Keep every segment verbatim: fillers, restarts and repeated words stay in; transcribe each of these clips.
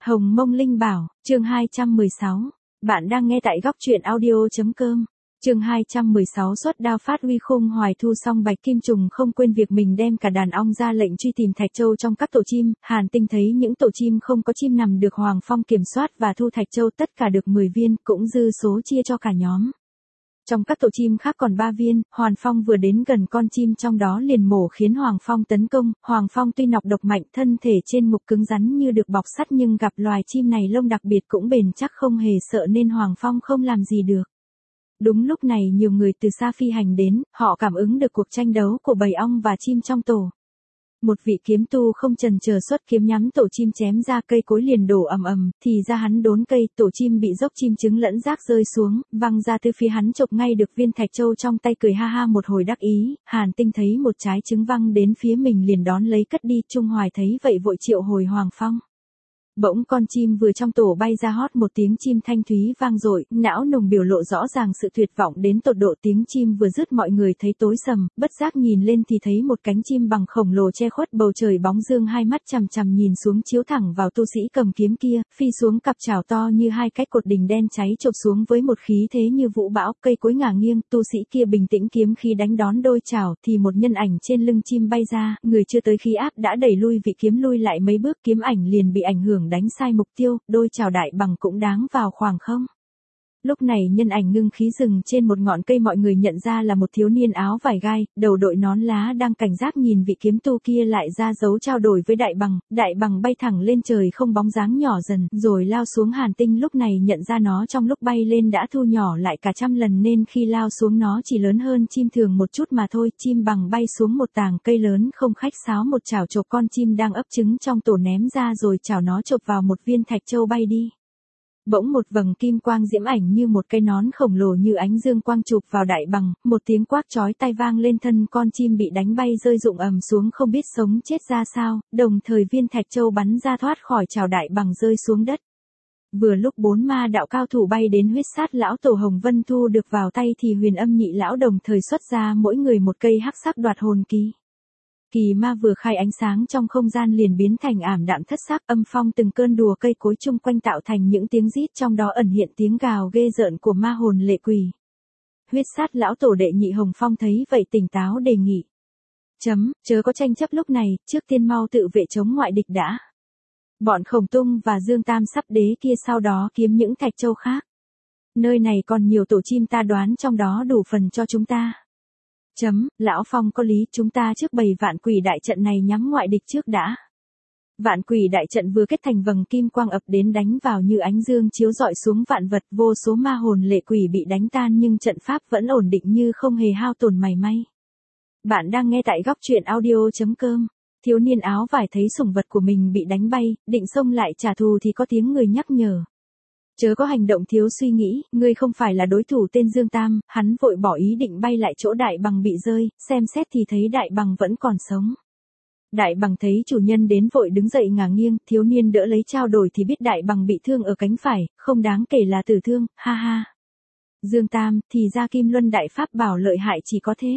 Hồng Mông Linh Bảo, chương hai trăm mười sáu. Bạn đang nghe tại góc truyện audio.com. Chương hai trăm mười sáu xuất đao phát huy khung hoài thu xong Bạch Kim Trùng không quên việc mình đem cả đàn ong ra lệnh truy tìm Thạch Châu trong các tổ chim, Hàn Tinh thấy những tổ chim không có chim nằm được Hoàng Phong kiểm soát và thu Thạch Châu tất cả được mười viên, cũng dư số chia cho cả nhóm. Trong các tổ chim khác còn ba viên, Hoàn Phong vừa đến gần con chim trong đó liền mổ khiến Hoàng Phong tấn công, Hoàng Phong tuy nọc độc mạnh thân thể trên mục cứng rắn như được bọc sắt nhưng gặp loài chim này lông đặc biệt cũng bền chắc không hề sợ nên Hoàng Phong không làm gì được. Đúng lúc này nhiều người từ xa phi hành đến, họ cảm ứng được cuộc tranh đấu của bầy ong và chim trong tổ. Một vị kiếm tu không chần chờ xuất kiếm nhắm tổ chim chém ra cây cối liền đổ ầm ầm, thì ra hắn đốn cây, tổ chim bị dốc chim trứng lẫn rác rơi xuống, văng ra từ phía hắn chộp ngay được viên Thạch Châu trong tay cười ha ha một hồi đắc ý, Hàn Tinh thấy một trái trứng văng đến phía mình liền đón lấy cất đi, Trung Hoài thấy vậy vội triệu hồi Hoàng Phong. Bỗng con chim vừa trong tổ bay ra hót một tiếng chim thanh thúy vang dội, não nùng biểu lộ rõ ràng sự tuyệt vọng đến tột độ, tiếng chim vừa dứt mọi người thấy tối sầm, bất giác nhìn lên thì thấy một cánh chim bằng khổng lồ che khuất bầu trời bóng dương, hai mắt chằm chằm nhìn xuống chiếu thẳng vào tu sĩ cầm kiếm kia, phi xuống cặp chảo to như hai cái cột đình đen cháy chộp xuống với một khí thế như vũ bão, cây cối ngả nghiêng, tu sĩ kia bình tĩnh kiếm khí đánh đón đôi chảo thì một nhân ảnh trên lưng chim bay ra, người chưa tới khí áp đã đẩy lui vị kiếm lui lại mấy bước, kiếm ảnh liền bị ảnh hưởng đánh sai mục tiêu, đôi chảo đại bằng cũng đáng vào khoảng không. Lúc này nhân ảnh ngưng khí dừng trên một ngọn cây, mọi người nhận ra là một thiếu niên áo vải gai, đầu đội nón lá đang cảnh giác nhìn vị kiếm tu kia lại ra dấu trao đổi với đại bằng, đại bằng bay thẳng lên trời không bóng dáng nhỏ dần, rồi lao xuống. Hàn Tinh lúc này nhận ra nó trong lúc bay lên đã thu nhỏ lại cả trăm lần nên khi lao xuống nó chỉ lớn hơn chim thường một chút mà thôi, chim bằng bay xuống một tàng cây lớn không khách sáo một chảo chộp con chim đang ấp trứng trong tổ ném ra rồi chảo nó chộp vào một viên Thạch Châu bay đi. Bỗng một vầng kim quang diễm ảnh như một cái nón khổng lồ như ánh dương quang chụp vào đại bằng, một tiếng quát chói tai vang lên, thân con chim bị đánh bay rơi rụng ầm xuống không biết sống chết ra sao, đồng thời viên Thạch Châu bắn ra thoát khỏi chảo đại bằng rơi xuống đất. Vừa lúc bốn ma đạo cao thủ bay đến huyết sát lão tổ Hồng Vân thu được vào tay thì Huyền Âm nhị lão đồng thời xuất ra mỗi người một cây hắc sắc đoạt hồn kỳ. Kỳ ma vừa khai ánh sáng trong không gian liền biến thành ảm đạm thất sắc, âm phong từng cơn đùa cây cối chung quanh tạo thành những tiếng rít, trong đó ẩn hiện tiếng gào ghê rợn của ma hồn lệ quỷ. Huyết sát lão tổ đệ nhị Hồng Phong thấy vậy tỉnh táo đề nghị. Chấm, chớ có tranh chấp lúc này, trước tiên mau tự vệ chống ngoại địch đã. Bọn Khổng Tung và Dương Tam sắp đế kia sau đó kiếm những Thạch Châu khác. Nơi này còn nhiều tổ chim, ta đoán trong đó đủ phần cho chúng ta. Chấm, lão Phong có lý, chúng ta trước bày vạn quỷ đại trận này nhắm ngoại địch trước đã. Vạn quỷ đại trận vừa kết thành vầng kim quang ập đến đánh vào như ánh dương chiếu rọi xuống vạn vật, vô số ma hồn lệ quỷ bị đánh tan nhưng trận pháp vẫn ổn định như không hề hao tổn mảy may. Bạn đang nghe tại góc truyện audio.com. Thiếu niên áo vải thấy sủng vật của mình bị đánh bay, định xông lại trả thù thì có tiếng người nhắc nhở. Chớ có hành động thiếu suy nghĩ, ngươi không phải là đối thủ tên Dương Tam, hắn vội bỏ ý định bay lại chỗ đại bằng bị rơi, xem xét thì thấy đại bằng vẫn còn sống. Đại bằng thấy chủ nhân đến vội đứng dậy ngả nghiêng, thiếu niên đỡ lấy trao đổi thì biết đại bằng bị thương ở cánh phải, không đáng kể là tử thương, ha ha. Dương Tam, thì ra Kim Luân đại pháp bảo lợi hại chỉ có thế.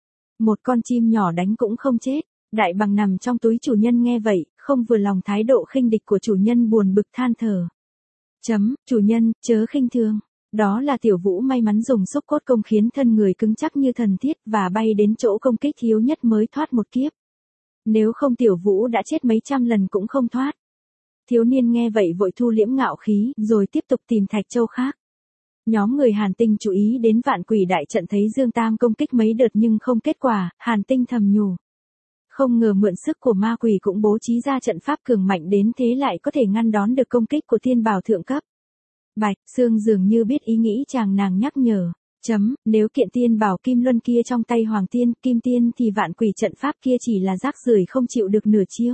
Một con chim nhỏ đánh cũng không chết, đại bằng nằm trong túi chủ nhân nghe vậy, không vừa lòng thái độ khinh địch của chủ nhân buồn bực than thở. Chấm, chủ nhân, chớ khinh thường. Đó là Tiểu Vũ may mắn dùng xúc cốt công khiến thân người cứng chắc như thần thiết và bay đến chỗ công kích thiếu nhất mới thoát một kiếp. Nếu không Tiểu Vũ đã chết mấy trăm lần cũng không thoát. Thiếu niên nghe vậy vội thu liễm ngạo khí, rồi tiếp tục tìm Thạch Châu khác. Nhóm người Hàn Tinh chú ý đến vạn quỷ đại trận thấy Dương Tam công kích mấy đợt nhưng không kết quả, Hàn Tinh thầm nhủ. Không ngờ mượn sức của ma quỷ cũng bố trí ra trận pháp cường mạnh đến thế lại có thể ngăn đón được công kích của thiên bảo thượng cấp. Bạch Sương dường như biết ý nghĩ chàng, nàng nhắc nhở. Chấm, nếu kiện tiên bảo Kim Luân kia trong tay Hoàng Tiên, Kim Tiên thì vạn quỷ trận pháp kia chỉ là rác rưởi không chịu được nửa chiêu.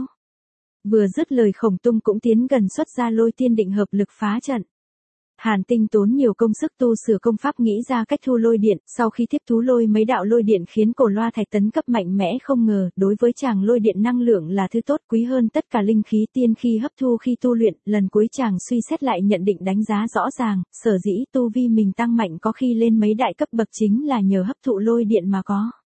Vừa dứt lời Khổng Tung cũng tiến gần xuất ra lôi tiên định hợp lực phá trận. Hàn Tinh tốn nhiều công sức tu sửa công pháp nghĩ ra cách thu lôi điện, sau khi tiếp thú lôi mấy đạo lôi điện khiến cổ loa thạch tấn cấp mạnh mẽ, không ngờ, đối với chàng lôi điện năng lượng là thứ tốt quý hơn tất cả linh khí tiên khi hấp thu khi tu luyện, lần cuối chàng suy xét lại nhận định đánh giá rõ ràng, sở dĩ tu vi mình tăng mạnh có khi lên mấy đại cấp bậc chính là nhờ hấp thụ lôi điện mà có.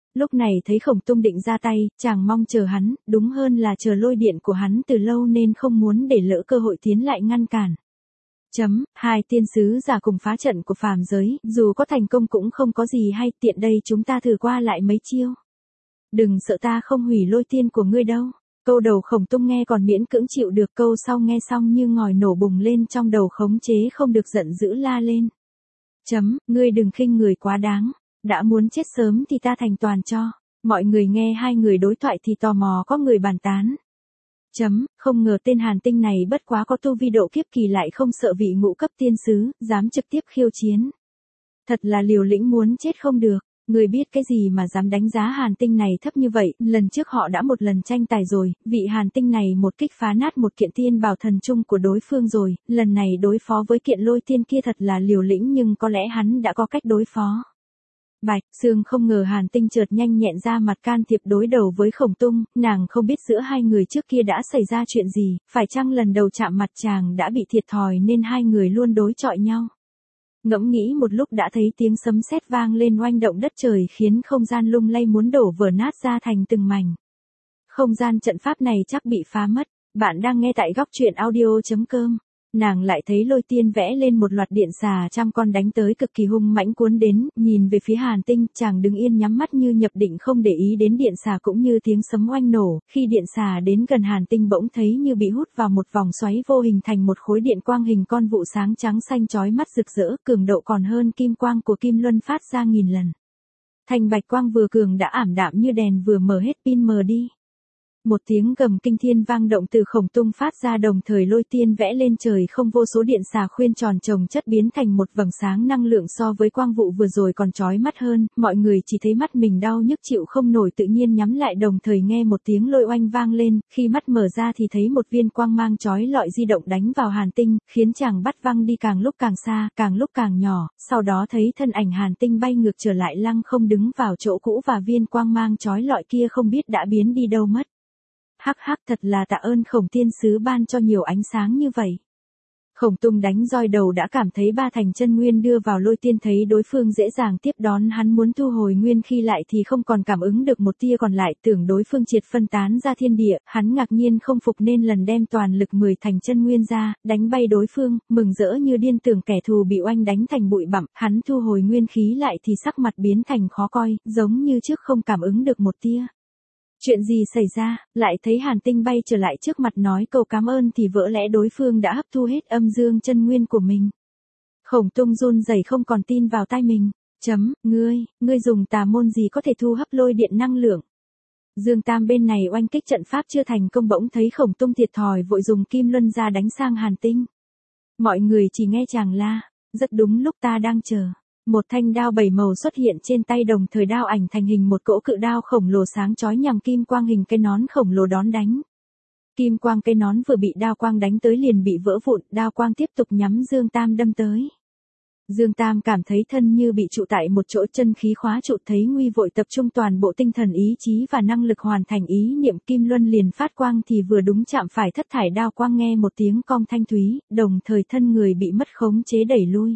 Lúc này thấy Khổng Tung định ra tay, chàng mong chờ hắn, đúng hơn là chờ lôi điện của hắn từ lâu nên không muốn để lỡ cơ hội tiến lại ngăn cản. Chấm, hai tiên sứ giả cùng phá trận của phàm giới, dù có thành công cũng không có gì hay, tiện đây chúng ta thử qua lại mấy chiêu. Đừng sợ ta không hủy lôi tiên của ngươi đâu. Câu đầu Khổng Tung nghe còn miễn cưỡng chịu được, câu sau nghe xong như ngòi nổ bùng lên trong đầu, khống chế không được giận dữ la lên. Chấm, ngươi đừng khinh người quá đáng, đã muốn chết sớm thì ta thành toàn cho. Mọi người nghe hai người đối thoại thì tò mò có người bàn tán. Chấm, không ngờ tên Hàn Tinh này bất quá có tu vi độ kiếp kỳ lại không sợ vị ngũ cấp tiên sứ, dám trực tiếp khiêu chiến. Thật là liều lĩnh muốn chết không được. Người biết cái gì mà dám đánh giá Hàn Tinh này thấp như vậy, lần trước họ đã một lần tranh tài rồi, vị Hàn Tinh này một kích phá nát một kiện tiên bảo thần trung của đối phương rồi, lần này đối phó với kiện lôi tiên kia thật là liều lĩnh, nhưng có lẽ hắn đã có cách đối phó. Bạch Sương không ngờ Hàn Tinh chợt nhanh nhẹn ra mặt can thiệp đối đầu với Khổng Tung, nàng không biết giữa hai người trước kia đã xảy ra chuyện gì, phải chăng lần đầu chạm mặt chàng đã bị thiệt thòi nên hai người luôn đối chọi nhau. Ngẫm nghĩ một lúc đã thấy tiếng sấm sét vang lên oanh động đất trời, khiến không gian lung lay muốn đổ vỡ nát ra thành từng mảnh. Không gian trận pháp này chắc bị phá mất. Bạn đang nghe tại góc truyện audio chấm com. Nàng lại thấy lôi tiên vẽ lên một loạt điện xà trăm con đánh tới cực kỳ hung mãnh cuốn đến, nhìn về phía Hàn Tinh, chàng đứng yên nhắm mắt như nhập định không để ý đến điện xà cũng như tiếng sấm oanh nổ, khi điện xà đến gần Hàn Tinh bỗng thấy như bị hút vào một vòng xoáy vô hình thành một khối điện quang hình con vụ sáng trắng xanh chói mắt rực rỡ, cường độ còn hơn kim quang của kim luân phát ra nghìn lần. Thành bạch quang vừa cường đã ảm đạm như đèn vừa mở hết pin mờ đi. Một tiếng gầm kinh thiên vang động từ Khổng Tung phát ra, đồng thời lôi tiên vẽ lên trời không, vô số điện xà khuyên tròn chồng chất biến thành một vầng sáng năng lượng so với quang vụ vừa rồi còn chói mắt hơn, mọi người chỉ thấy mắt mình đau nhức chịu không nổi tự nhiên nhắm lại, đồng thời nghe một tiếng lôi oanh vang lên, khi mắt mở ra thì thấy một viên quang mang chói lọi di động đánh vào Hàn Tinh, khiến chàng bắt văng đi càng lúc càng xa, càng lúc càng nhỏ, sau đó thấy thân ảnh Hàn Tinh bay ngược trở lại lăng không đứng vào chỗ cũ và viên quang mang chói lọi kia không biết đã biến đi đâu mất. Hắc hắc, thật là tạ ơn Khổng tiên sứ ban cho nhiều ánh sáng như vậy. Khổng Tung đánh roi đầu đã cảm thấy ba thành chân nguyên đưa vào lôi tiên, thấy đối phương dễ dàng tiếp đón hắn muốn thu hồi nguyên khi lại thì không còn cảm ứng được một tia còn lại, tưởng đối phương triệt phân tán ra thiên địa, hắn ngạc nhiên không phục nên lần đem toàn lực mười thành chân nguyên ra, đánh bay đối phương, mừng rỡ như điên, tưởng kẻ thù bị oanh đánh thành bụi bặm, hắn thu hồi nguyên khí lại thì sắc mặt biến thành khó coi, giống như trước không cảm ứng được một tia. Chuyện gì xảy ra, lại thấy Hàn Tinh bay trở lại trước mặt nói câu cảm ơn thì vỡ lẽ đối phương đã hấp thu hết âm dương chân nguyên của mình. Khổng Tung run rẩy không còn tin vào tai mình. Chấm, ngươi, ngươi dùng tà môn gì có thể thu hấp lôi điện năng lượng? Dương Tam bên này oanh kích trận pháp chưa thành công bỗng thấy Khổng Tung thiệt thòi vội dùng kim luân ra đánh sang Hàn Tinh. Mọi người chỉ nghe chàng la, rất đúng lúc ta đang chờ. Một thanh đao bảy màu xuất hiện trên tay, đồng thời đao ảnh thành hình một cỗ cự đao khổng lồ sáng chói nhằm kim quang hình cái nón khổng lồ đón đánh. Kim quang cái nón vừa bị đao quang đánh tới liền bị vỡ vụn, đao quang tiếp tục nhắm Dương Tam đâm tới. Dương Tam cảm thấy thân như bị trụ tại một chỗ, chân khí khóa trụ, thấy nguy vội tập trung toàn bộ tinh thần ý chí và năng lực hoàn thành ý niệm, kim luân liền phát quang thì vừa đúng chạm phải thất thải đao quang, nghe một tiếng cong thanh thúy, đồng thời thân người bị mất khống chế đẩy lui.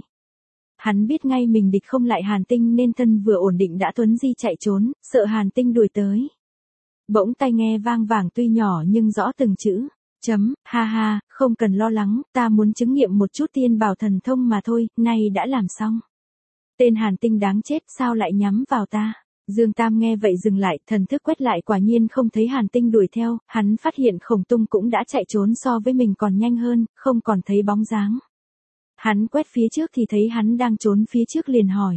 Hắn biết ngay mình địch không lại Hàn Tinh nên thân vừa ổn định đã tuấn di chạy trốn, sợ Hàn Tinh đuổi tới. Bỗng tai nghe vang vàng tuy nhỏ nhưng rõ từng chữ. Chấm, ha ha, không cần lo lắng, ta muốn chứng nghiệm một chút tiên bảo thần thông mà thôi, nay đã làm xong. Tên Hàn Tinh đáng chết, sao lại nhắm vào ta? Dương Tam nghe vậy dừng lại, thần thức quét lại quả nhiên không thấy Hàn Tinh đuổi theo, hắn phát hiện Khổng Tung cũng đã chạy trốn so với mình còn nhanh hơn, không còn thấy bóng dáng. Hắn quét phía trước thì thấy hắn đang trốn phía trước liền hỏi.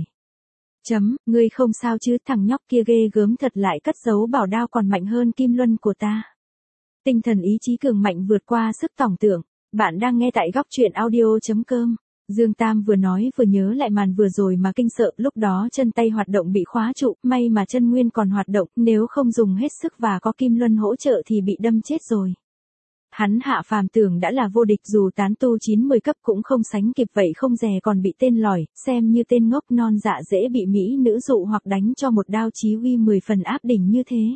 Chấm, ngươi không sao chứ? Thằng nhóc kia ghê gớm thật, lại cất giấu bảo đao còn mạnh hơn kim luân của ta. Tinh thần ý chí cường mạnh vượt qua sức tưởng tượng. Bạn đang nghe tại góc truyện audio chấm com. Dương Tam vừa nói vừa nhớ lại màn vừa rồi mà kinh sợ, lúc đó chân tay hoạt động bị khóa trụ, may mà chân nguyên còn hoạt động, nếu không dùng hết sức và có kim luân hỗ trợ thì bị đâm chết rồi. Hắn hạ phàm tưởng đã là vô địch, dù tán tu chín mười cấp cũng không sánh kịp, vậy không dè còn bị tên lỏi, xem như tên ngốc non dạ dễ bị mỹ nữ dụ hoặc đánh cho một đao chí uy mười phần áp đỉnh như thế.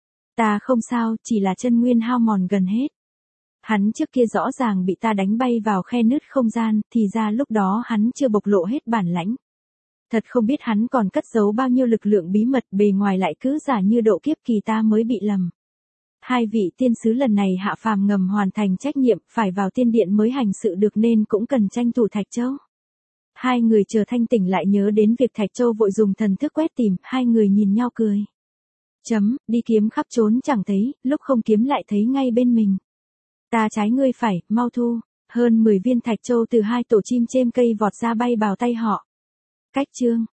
Ta không sao, chỉ là chân nguyên hao mòn gần hết. Hắn trước kia rõ ràng bị ta đánh bay vào khe nứt không gian, thì ra lúc đó hắn chưa bộc lộ hết bản lãnh. Thật không biết hắn còn cất giấu bao nhiêu lực lượng bí mật, bề ngoài lại cứ giả như độ kiếp kỳ ta mới bị lầm. Hai vị tiên sứ lần này hạ phàm ngầm hoàn thành trách nhiệm, phải vào tiên điện mới hành sự được nên cũng cần tranh thủ Thạch Châu. Hai người chờ thanh tỉnh lại nhớ đến việc Thạch Châu vội dùng thần thức quét tìm, hai người nhìn nhau cười. Chấm, đi kiếm khắp trốn chẳng thấy, lúc không kiếm lại thấy ngay bên mình. Ta trái ngươi phải, mau thu. Hơn mười viên Thạch Châu từ hai tổ chim chêm cây vọt ra bay vào tay họ. Cách chương.